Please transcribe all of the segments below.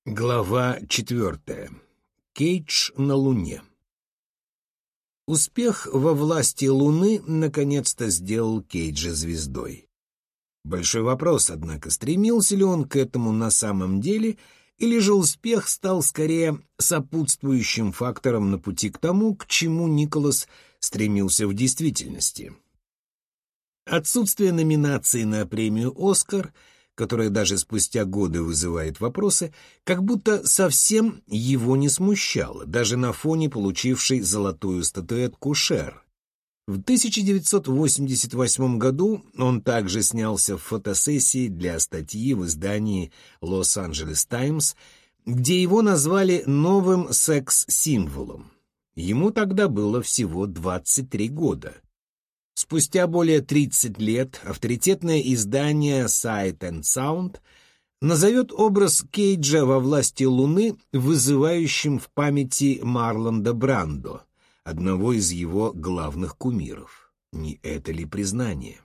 Глава 4. Кейдж на Луне. Успех во власти Луны наконец-то сделал Кейджа звездой. Большой вопрос, однако, стремился ли он к этому на самом деле, или же успех стал скорее сопутствующим фактором на пути к тому, к чему Николас стремился в действительности. Отсутствие номинации на премию «Оскар», которая даже спустя годы вызывает вопросы, как будто совсем его не смущало, даже на фоне получившей золотую статуэтку Шер. В 1988 году он также снялся в фотосессии для статьи в издании «Лос-Анджелес Таймс», где его назвали новым секс-символом. Ему тогда было всего 23 года. Спустя более 30 лет авторитетное издание Sight and Sound назовет образ Кейджа во власти Луны вызывающим в памяти Марлонда Брандо, одного из его главных кумиров. Не это ли признание?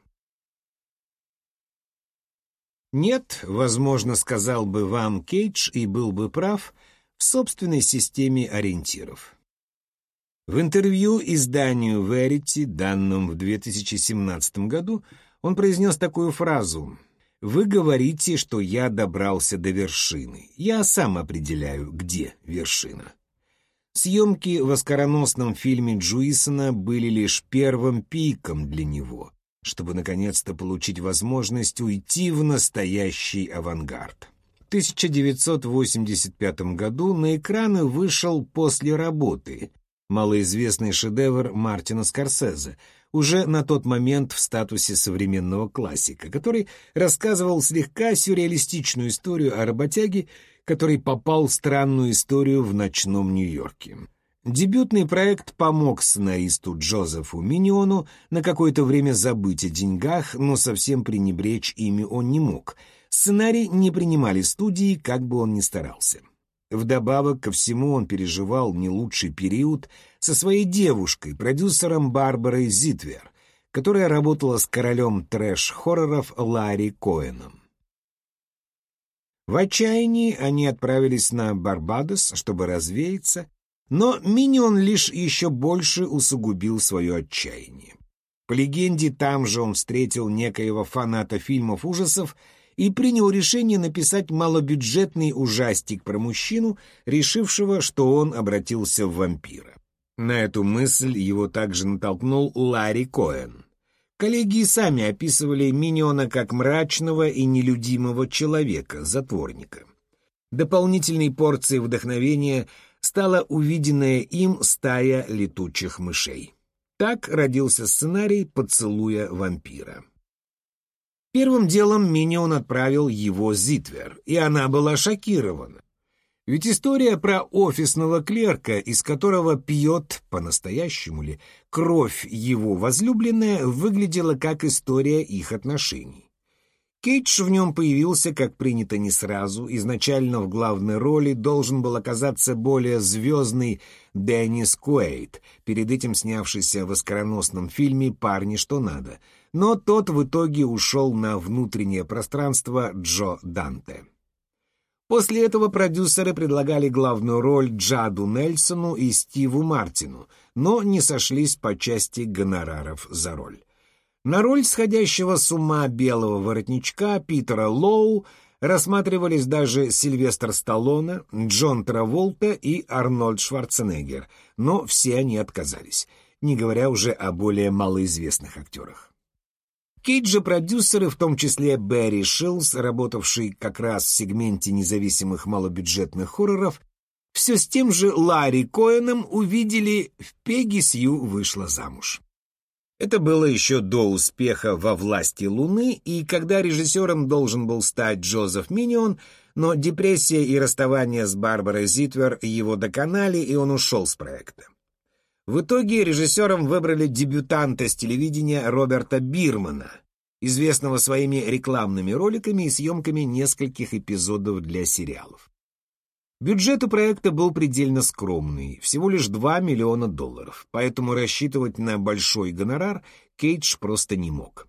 Нет, возможно, сказал бы вам Кейдж и был бы прав в собственной системе ориентиров. В интервью изданию Verity, данном в 2017 году, он произнес такую фразу: «Вы говорите, что я добрался до вершины. Я сам определяю, где вершина». Съемки в оскароносном фильме Джуисона были лишь первым пиком для него, чтобы наконец-то получить возможность уйти в настоящий авангард. В 1985 году на экраны вышел «После работы», малоизвестный шедевр Мартина Скорсезе, уже на тот момент в статусе современного классика, который рассказывал слегка сюрреалистичную историю о работяге, который попал в странную историю в ночном Нью-Йорке. Дебютный проект помог сценаристу Джозефу Миньону на какое-то время забыть о деньгах, но совсем пренебречь ими он не мог. Сценарий не принимали студии, как бы он ни старался. Вдобавок ко всему он переживал не лучший период со своей девушкой, продюсером Барбарой Зитвер, которая работала с королем трэш-хорроров Ларри Коэном. В отчаянии они отправились на Барбадос, чтобы развеяться, но Миньон лишь еще больше усугубил свое отчаяние. По легенде, там же он встретил некоего фаната фильмов ужасов и принял решение написать малобюджетный ужастик про мужчину, решившего, что он обратился в вампира. На эту мысль его также натолкнул Ларри Коэн. Коллеги и сами описывали Миньона как мрачного и нелюдимого человека, затворника. Дополнительной порцией вдохновения стала увиденная им стая летучих мышей. Так родился сценарий «Поцелуя вампира». Первым делом Миньон отправил его Зитвер, и она была шокирована. Ведь история про офисного клерка, из которого пьет, по-настоящему ли, кровь его возлюбленная, выглядела как история их отношений. Кейдж в нем появился, как принято, не сразу. Изначально в главной роли должен был оказаться более звездный Деннис Куэйд, перед этим снявшийся в оскароносном фильме «Парни, что надо», но тот в итоге ушел на внутреннее пространство Джо Данте. После этого продюсеры предлагали главную роль Джаду Нельсону и Стиву Мартину, но не сошлись по части гонораров за роль. На роль сходящего с ума белого воротничка Питера Лоу рассматривались даже Сильвестр Сталлоне, Джон Траволта и Арнольд Шварценеггер, но все они отказались, не говоря уже о более малоизвестных актерах. Кейджа-продюсеры, в том числе Берри Шилс, работавший как раз в сегменте независимых малобюджетных хорроров, все с тем же Ларри Коэном увидели «В Пегги Сью вышла замуж». Это было еще до успеха во власти Луны, и когда режиссером должен был стать Джозеф Миньон, но депрессия и расставание с Барбарой Зитвер его доконали, и он ушел с проекта. В итоге режиссером выбрали дебютанта с телевидения Роберта Бирмана, известного своими рекламными роликами и съемками нескольких эпизодов для сериалов. Бюджет у проекта был предельно скромный, всего лишь $2 миллиона, поэтому рассчитывать на большой гонорар Кейдж просто не мог.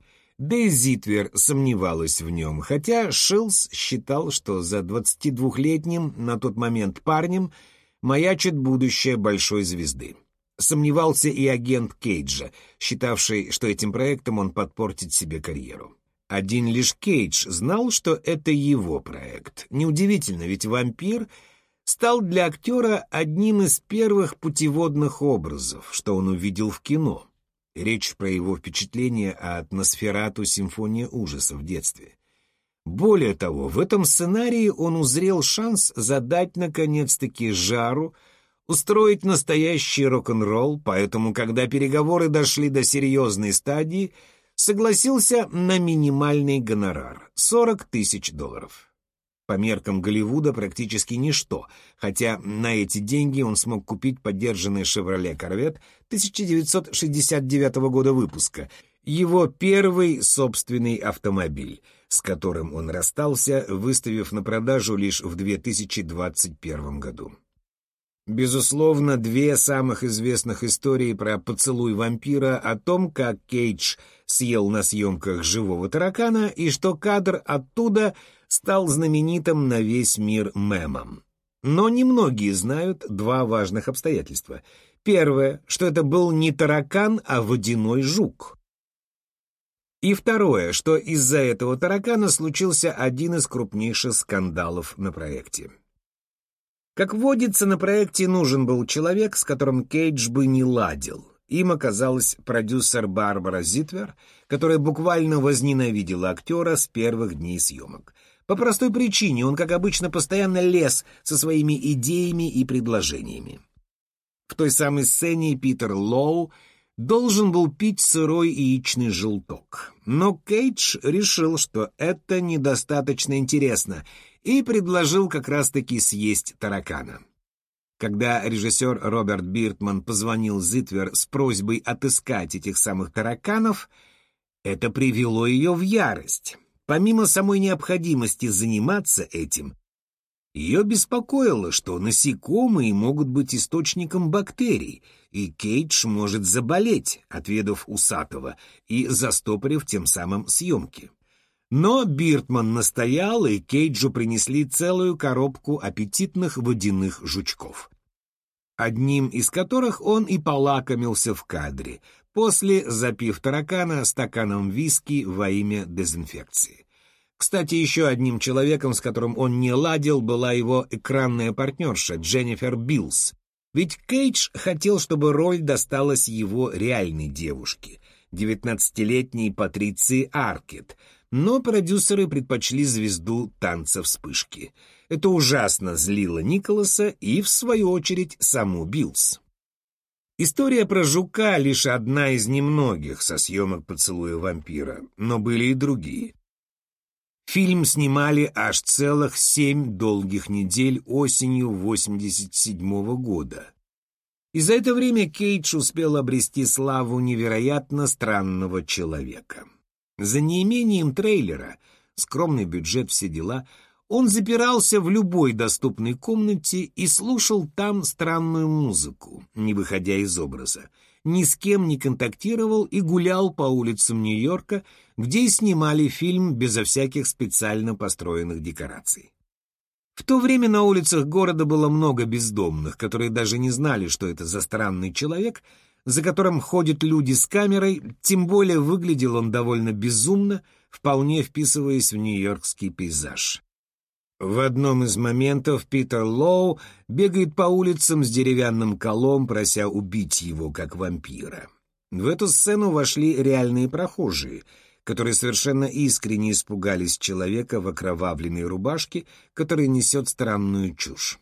Да и Зитвер сомневалась в нем, хотя Шилс считал, что за 22-летним на тот момент парнем маячит будущее большой звезды. Сомневался и агент Кейджа, считавший, что этим проектом он подпортит себе карьеру. Один лишь Кейдж знал, что это его проект. Неудивительно, ведь вампир стал для актера одним из первых путеводных образов, что он увидел в кино. Речь про его впечатление от «Носферату. Симфония ужаса» в детстве. Более того, в этом сценарии он узрел шанс задать, наконец-таки, жару, устроить настоящий рок-н-ролл, поэтому, когда переговоры дошли до серьезной стадии, согласился на минимальный гонорар — $40 тысяч. По меркам Голливуда практически ничто, хотя на эти деньги он смог купить подержанный «Шевроле Корвет» 1969 года выпуска, его первый собственный автомобиль, с которым он расстался, выставив на продажу лишь в 2021 году. Безусловно, две самых известных истории про поцелуй вампира о том, как Кейдж съел на съемках живого таракана и что кадр оттуда стал знаменитым на весь мир мемом. Но немногие знают два важных обстоятельства. Первое, что это был не таракан, а водяной жук. И второе, что из-за этого таракана случился один из крупнейших скандалов на проекте. Как водится, на проекте нужен был человек, с которым Кейдж бы не ладил. Им оказалась продюсер Барбара Зитвер, которая буквально возненавидела актера с первых дней съемок. По простой причине он, как обычно, постоянно лез со своими идеями и предложениями. В той самой сцене Питер Лоу должен был пить сырой яичный желток. Но Кейдж решил, что это недостаточно интересно, и предложил как раз-таки съесть таракана. Когда режиссер Роберт Биртман позвонил Зитвер с просьбой отыскать этих самых тараканов, это привело ее в ярость. Помимо самой необходимости заниматься этим, ее беспокоило, что насекомые могут быть источником бактерий, и Кейдж может заболеть, отведав усатого и застопорив тем самым съемки. Но Биртман настоял, и Кейджу принесли целую коробку аппетитных водяных жучков, одним из которых он и полакомился в кадре, после запив таракана стаканом виски во имя дезинфекции. Кстати, еще одним человеком, с которым он не ладил, была его экранная партнерша Дженнифер Биллс. Ведь Кейдж хотел, чтобы роль досталась его реальной девушке, 19-летней Патриции Аркет, но продюсеры предпочли звезду танца вспышки. Это ужасно злило Николаса и, в свою очередь, саму Биллс. История про жука — лишь одна из немногих со съемок «Поцелуя вампира», но были и другие. Фильм снимали аж целых 7 долгих недель осенью 1987 года. И за это время Кейдж успел обрести славу невероятно странного человека. За неимением трейлера, скромный бюджет, все дела, он запирался в любой доступной комнате и слушал там странную музыку, не выходя из образа, ни с кем не контактировал и гулял по улицам Нью-Йорка, где и снимали фильм безо всяких специально построенных декораций. В то время на улицах города было много бездомных, которые даже не знали, что это за странный человек, за которым ходят люди с камерой, тем более выглядел он довольно безумно, вполне вписываясь в нью-йоркский пейзаж. В одном из моментов Питер Лоу бегает по улицам с деревянным колом, прося убить его как вампира. В эту сцену вошли реальные прохожие, которые совершенно искренне испугались человека в окровавленной рубашке, который несет странную чушь.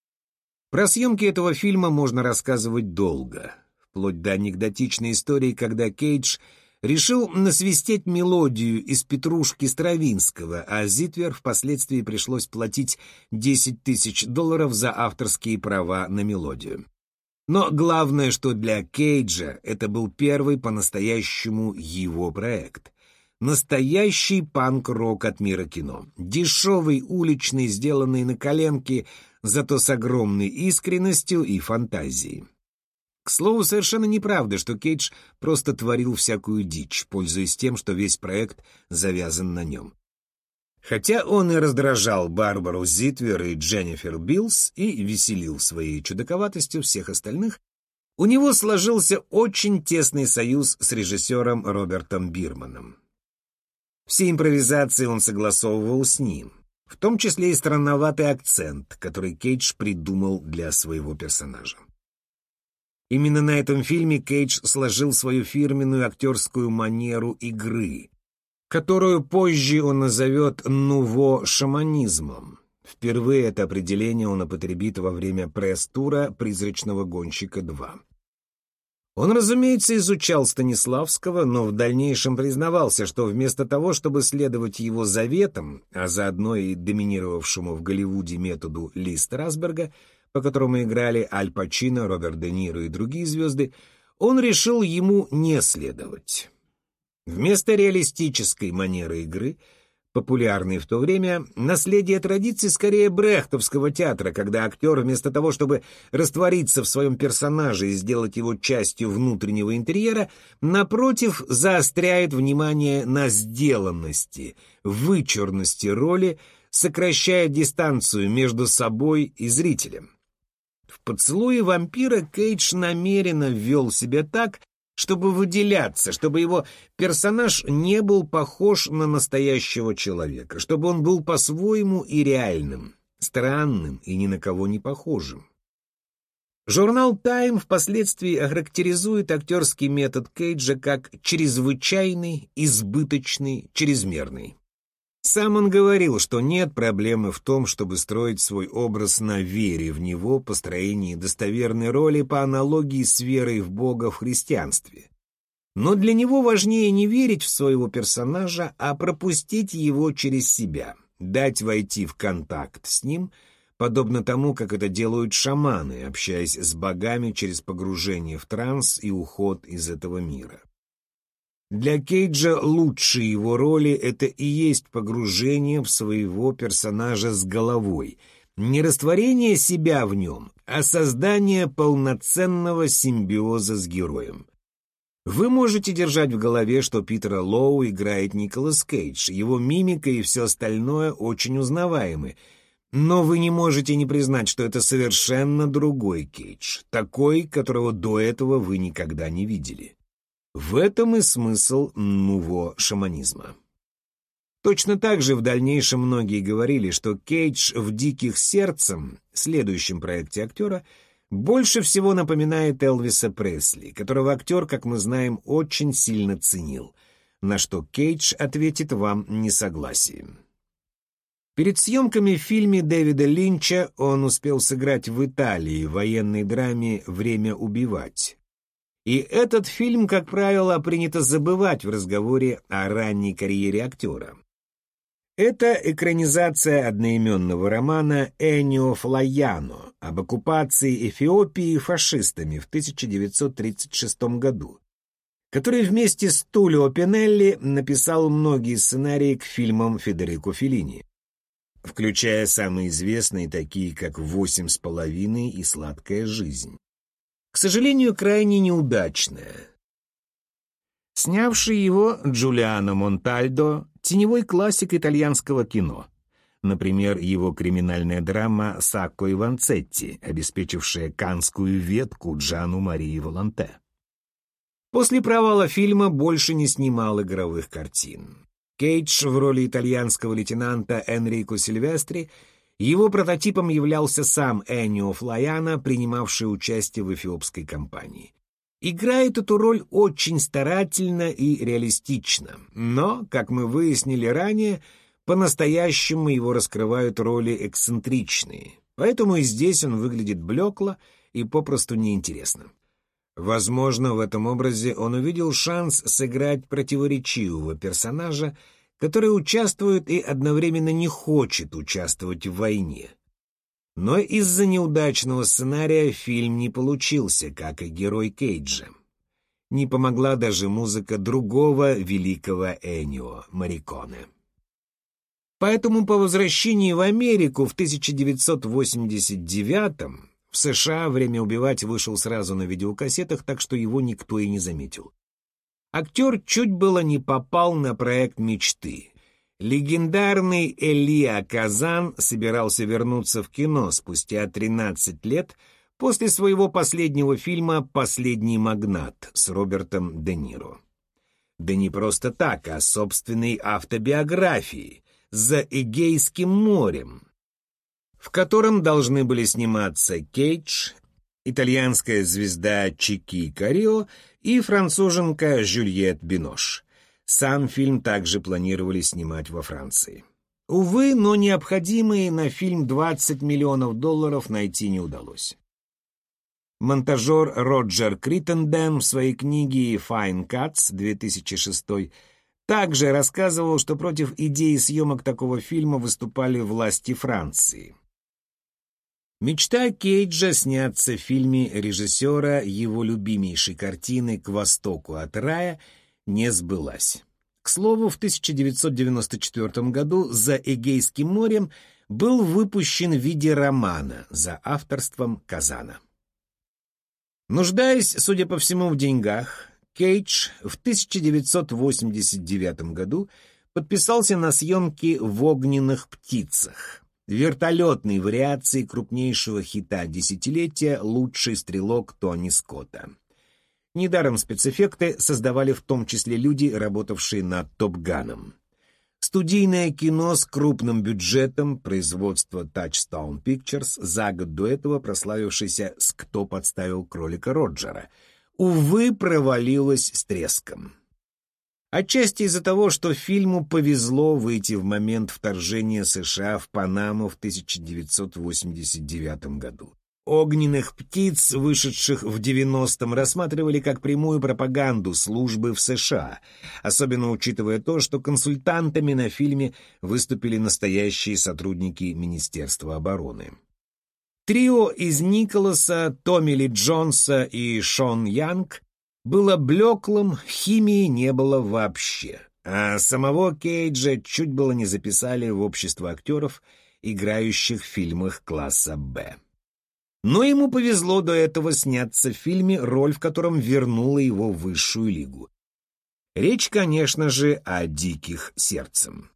Про съемки этого фильма можно рассказывать долго, вплоть до анекдотичной истории, когда Кейдж решил насвистеть мелодию из «Петрушки» Стравинского, а Зитвер впоследствии пришлось платить $10 тысяч за авторские права на мелодию. Но главное, что для Кейджа это был первый по-настоящему его проект. Настоящий панк-рок от мира кино. Дешевый, уличный, сделанный на коленке, зато с огромной искренностью и фантазией. К слову, совершенно неправда, что Кейдж просто творил всякую дичь, пользуясь тем, что весь проект завязан на нем. Хотя он и раздражал Барбару Зитвер и Дженнифер Биллс и веселил своей чудаковатостью всех остальных, у него сложился очень тесный союз с режиссером Робертом Бирманом. Все импровизации он согласовывал с ним, в том числе и странноватый акцент, который Кейдж придумал для своего персонажа. Именно на этом фильме Кейдж сложил свою фирменную актерскую манеру игры, которую позже он назовет нуво-шаманизмом. Впервые это определение он употребит во время пресс-тура «Призрачного гонщика 2». Он, разумеется, изучал Станиславского, но в дальнейшем признавался, что вместо того, чтобы следовать его заветам, а заодно и доминировавшему в Голливуде методу Ли Страсберга, по которому играли Аль Пачино, Роберт Де Ниро и другие звезды, он решил ему не следовать. Вместо реалистической манеры игры, популярной в то время, наследие традиций скорее брехтовского театра, когда актер вместо того, чтобы раствориться в своем персонаже и сделать его частью внутреннего интерьера, напротив, заостряет внимание на сделанности, вычурности роли, сокращая дистанцию между собой и зрителем. В «Поцелуе вампира» Кейдж намеренно ввел себя так, чтобы выделяться, чтобы его персонаж не был похож на настоящего человека, чтобы он был по-своему и реальным, странным и ни на кого не похожим. Журнал «Тайм» впоследствии охарактеризует актерский метод Кейджа как чрезвычайный, избыточный, чрезмерный. Сам он говорил, что нет проблемы в том, чтобы строить свой образ на вере в него, построении достоверной роли по аналогии с верой в Бога в христианстве. Но для него важнее не верить в своего персонажа, а пропустить его через себя, дать войти в контакт с ним, подобно тому, как это делают шаманы, общаясь с богами через погружение в транс и уход из этого мира. Для Кейджа лучшие его роли — это и есть погружение в своего персонажа с головой, не растворение себя в нем, а создание полноценного симбиоза с героем. Вы можете держать в голове, что Питера Лоу играет Николас Кейдж, его мимика и все остальное очень узнаваемы, но вы не можете не признать, что это совершенно другой Кейдж, такой, которого до этого вы никогда не видели. В этом и смысл нуво-шаманизма. Точно так же в дальнейшем многие говорили, что Кейдж в «Диких сердцем», следующем проекте актера, больше всего напоминает Элвиса Пресли, которого актер, как мы знаем, очень сильно ценил, на что Кейдж ответит вам несогласием. Перед съемками в фильме Дэвида Линча он успел сыграть в Италии в военной драме «Время убивать». И этот фильм, как правило, принято забывать в разговоре о ранней карьере актера. Это экранизация одноименного романа Энио Флайано об оккупации Эфиопии фашистами в 1936 году, который вместе с Тулио Пинелли написал многие сценарии к фильмам Федерико Феллини, включая самые известные, такие как «Восемь с половиной» и «Сладкая жизнь». К сожалению, крайне неудачная. Снявший его Джулиано Монтальдо — теневой классик итальянского кино. Например, его криминальная драма «Сакко и Ванцетти», обеспечившая каннскую ветку Джану Марии Волонте. После провала фильма больше не снимал игровых картин. Кейдж в роли итальянского лейтенанта Энрико Сильвестри. Его прототипом являлся сам Энио Флайано, принимавший участие в эфиопской кампании. Играет эту роль очень старательно и реалистично, но, как мы выяснили ранее, по-настоящему его раскрывают роли эксцентричные, поэтому и здесь он выглядит блекло и попросту неинтересно. Возможно, в этом образе он увидел шанс сыграть противоречивого персонажа, который участвует и одновременно не хочет участвовать в войне. Но из-за неудачного сценария фильм не получился, как и герой Кейджа. Не помогла даже музыка другого великого Энио, Морриконе. Поэтому по возвращении в Америку в 1989-м, В США «Время убивать» вышел сразу на видеокассетах, так что его никто и не заметил. Актер чуть было не попал на проект мечты. Легендарный Элиа Казан собирался вернуться в кино спустя 13 лет после своего последнего фильма «Последний магнат» с Робертом Де Ниро. Да не просто так, а собственной автобиографии «За Эгейским морем», в котором должны были сниматься Кейдж, итальянская звезда Чики Карио и француженка Жюльет Бинош. Сам фильм также планировали снимать во Франции. Увы, но необходимые на фильм $20 миллионов найти не удалось. Монтажер Роджер Криттенден в своей книге «Fine Cuts» 2006 также рассказывал, что против идеи съемок такого фильма выступали власти Франции. Мечта Кейджа сняться в фильме режиссера его любимейшей картины «К востоку от рая» не сбылась. К слову, в 1994 году «За Эгейским морем» был выпущен в виде романа за авторством Казана. Нуждаясь, судя по всему, в деньгах, Кейдж в 1989 году подписался на съемки в «Огненных птицах», вертолетной вариации крупнейшего хита десятилетия «Лучший стрелок» Тони Скотта. Недаром спецэффекты создавали в том числе люди, работавшие над «Топ Ганом». Студийное кино с крупным бюджетом производства Touchstone Pictures, за год до этого прославившийся с «Кто подставил кролика Роджера», увы, провалилось с треском. Отчасти из-за того, что фильму повезло выйти в момент вторжения США в Панаму в 1989 году. «Огненных птиц», вышедших в 90-м, рассматривали как прямую пропаганду службы в США, особенно учитывая то, что консультантами на фильме выступили настоящие сотрудники Министерства обороны. Трио из Николаса, Томми Ли Джонса и Шон Янг было блеклым, химии не было вообще, а самого Кейджа чуть было не записали в общество актеров, играющих в фильмах класса «Б». Но ему повезло до этого сняться в фильме, роль в котором вернула его в высшую лигу. Речь, конечно же, о «Диких сердцем».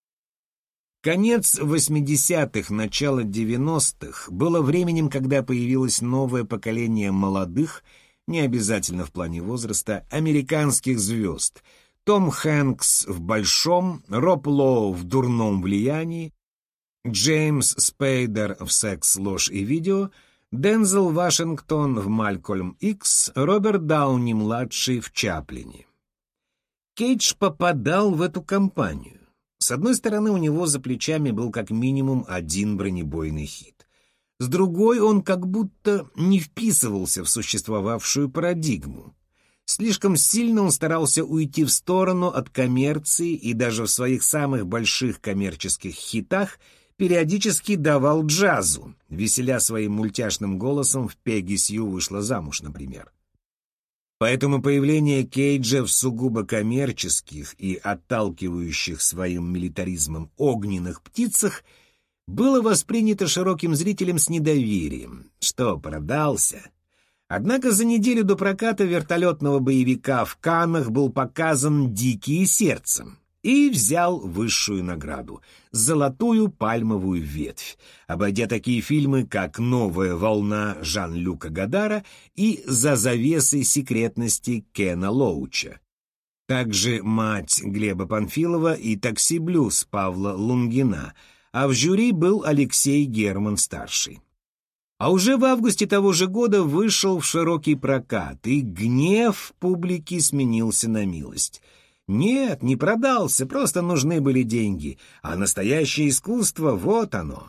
Конец 80-х, начало 90-х было временем, когда появилось новое поколение молодых, не обязательно в плане возраста, американских звезд. Том Хэнкс в «Большом», Роб Лоу в «Дурном влиянии», Джеймс Спейдер в «Секс, ложь и видео», Дензел Вашингтон в «Малькольм Икс», Роберт Дауни-младший в «Чаплине». Кейдж попадал в эту компанию. С одной стороны, у него за плечами был как минимум один бронебойный хит. С другой, он как будто не вписывался в существовавшую парадигму. Слишком сильно он старался уйти в сторону от коммерции и даже в своих самых больших коммерческих хитах периодически давал джазу, веселя своим мультяшным голосом в «Пегги Сью вышла замуж», например. Поэтому появление Кейджа в сугубо коммерческих и отталкивающих своим милитаризмом «Огненных птицах» было воспринято широким зрителем с недоверием. Что, продался? Однако за неделю до проката вертолетного боевика в Каннах был показан «Дикие сердцем» и взял высшую награду — «Золотую пальмовую ветвь», обойдя такие фильмы, как «Новая волна» Жан-Люка Годара и «За завесой секретности» Кена Лоуча. Также «Мать» Глеба Панфилова и «Такси Блюз» Павла Лунгина, а в жюри был Алексей Герман-старший. А уже в августе того же года вышел в широкий прокат, и гнев публики сменился на милость. Нет, не продался, просто нужны были деньги, а настоящее искусство — вот оно.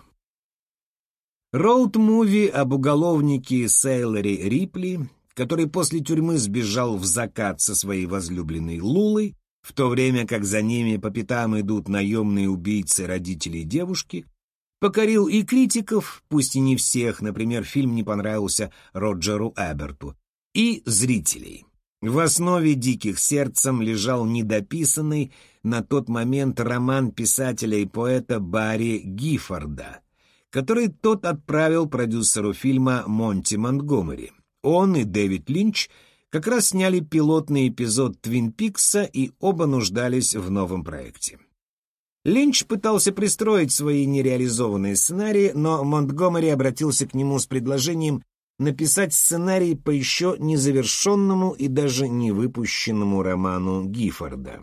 Роуд-муви об уголовнике Сейлоре Рипли, который после тюрьмы сбежал в закат со своей возлюбленной Лулой, в то время как за ними по пятам идут наемные убийцы родителей девушки, покорил и критиков, пусть и не всех, например, фильм не понравился Роджеру Эберту, и зрителей. В основе «Диких сердцем» лежал недописанный на тот момент роман писателя и поэта Барри Гиффорда, который тот отправил продюсеру фильма Монти Монтгомери. Он и Дэвид Линч как раз сняли пилотный эпизод «Твин Пикса» и оба нуждались в новом проекте. Линч пытался пристроить свои нереализованные сценарии, но Монтгомери обратился к нему с предложением написать сценарий по еще незавершенному и даже не выпущенному роману Гиффорда.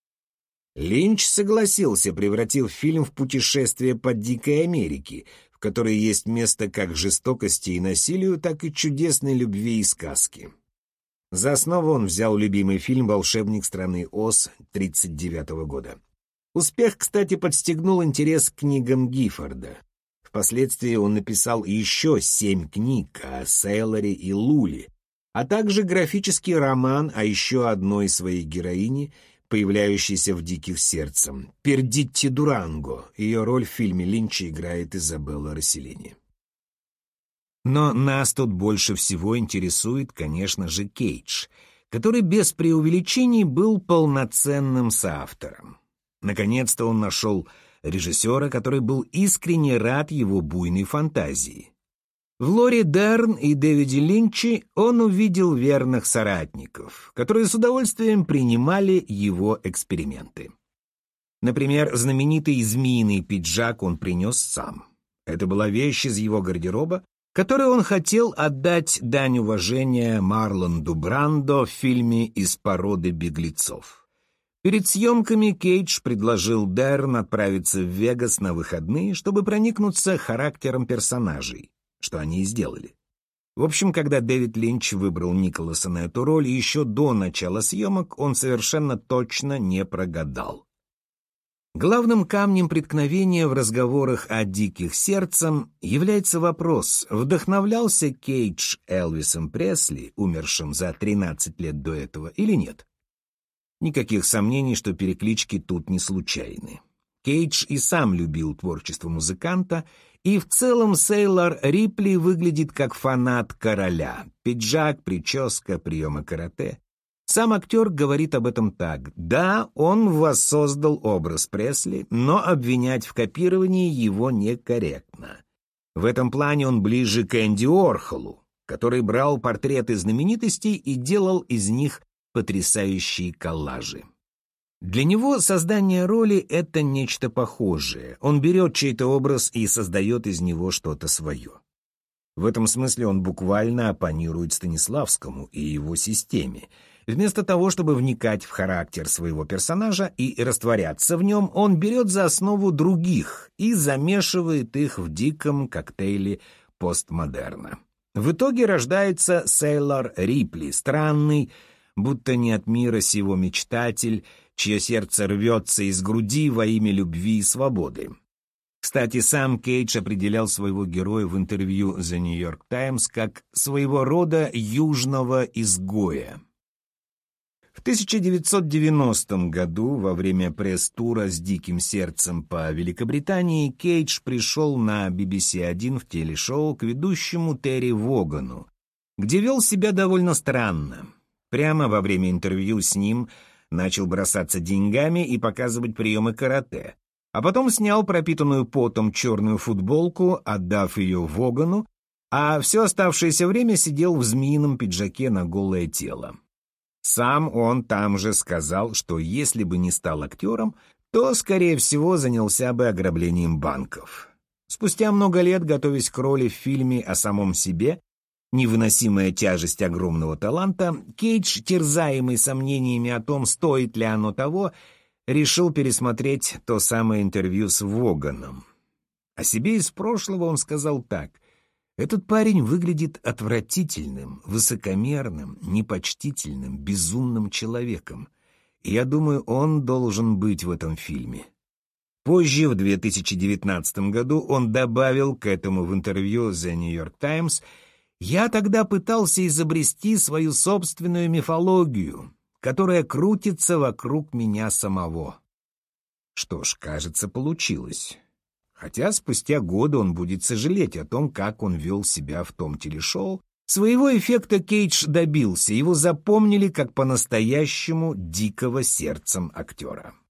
Линч согласился, превратив фильм в путешествие по дикой Америке, в которой есть место как жестокости и насилию, так и чудесной любви и сказки. За основу он взял любимый фильм «Волшебник страны Оз» 1939 года. Успех, кстати, подстегнул интерес к книгам Гиффорда. Впоследствии он написал еще 7 книг о Сейлоре и Луле, а также графический роман о еще одной своей героине, появляющейся в «Диких сердцах» — Пердитти Дуранго. Ее роль в фильме Линча играет Изабелла Росселлини. Но нас тут больше всего интересует, конечно же, Кейдж, который без преувеличений был полноценным соавтором. Наконец-то он нашел режиссера, который был искренне рад его буйной фантазии. В Лори Дерн и Дэвиде Линче он увидел верных соратников, которые с удовольствием принимали его эксперименты. Например, знаменитый змеиный пиджак он принес сам. Это была вещь из его гардероба, которой он хотел отдать дань уважения Марлонду Брандо в фильме «Из породы беглецов». Перед съемками Кейдж предложил Дерн отправиться в Вегас на выходные, чтобы проникнуться характером персонажей, что они и сделали. В общем, когда Дэвид Линч выбрал Николаса на эту роль, еще до начала съемок он совершенно точно не прогадал. Главным камнем преткновения в разговорах о «Диких сердцах» является вопрос, вдохновлялся Кейдж Элвисом Пресли, умершим за 13 лет до этого, или нет. Никаких сомнений, что переклички тут не случайны. Кейдж и сам любил творчество музыканта, и в целом Сейлор Рипли выглядит как фанат короля. Пиджак, прическа, приемы карате. Сам актер говорит об этом так. Да, он воссоздал образ Пресли, но обвинять в копировании его некорректно. В этом плане он ближе к Энди Уорхолу, который брал портреты знаменитостей и делал из них потрясающие коллажи. Для него создание роли — это нечто похожее. Он берет чей-то образ и создает из него что-то свое. В этом смысле он буквально оппонирует Станиславскому и его системе. Вместо того, чтобы вникать в характер своего персонажа и растворяться в нем, он берет за основу других и замешивает их в диком коктейле постмодерна. В итоге рождается Сейлор Рипли, странный, будто не от мира сего мечтатель, чье сердце рвется из груди во имя любви и свободы. Кстати, сам Кейдж определял своего героя в интервью The New York Times как своего рода южного изгоя. В 1990 году, во время пресс-тура с «Диким сердцем» по Великобритании, Кейдж пришел на BBC1 в телешоу к ведущему Терри Вогану, где вел себя довольно странно. Прямо во время интервью с ним начал бросаться деньгами и показывать приемы карате, а потом снял пропитанную потом черную футболку, отдав ее Вогану, а все оставшееся время сидел в змеином пиджаке на голое тело. Сам он там же сказал, что если бы не стал актером, то, скорее всего, занялся бы ограблением банков. Спустя много лет, готовясь к роли в фильме о самом себе, «Невыносимая тяжесть огромного таланта», Кейдж, терзаемый сомнениями о том, стоит ли оно того, решил пересмотреть то самое интервью с Воганом. О себе из прошлого он сказал так: «Этот парень выглядит отвратительным, высокомерным, непочтительным, безумным человеком. И я думаю, он должен быть в этом фильме». Позже, в 2019 году, он добавил к этому в интервью The New York Times: «Я тогда пытался изобрести свою собственную мифологию, которая крутится вокруг меня самого». Что ж, кажется, получилось. Хотя спустя годы он будет сожалеть о том, как он вел себя в том телешоу. Своего эффекта Кейдж добился, его запомнили как по-настоящему дикого сердцем актера.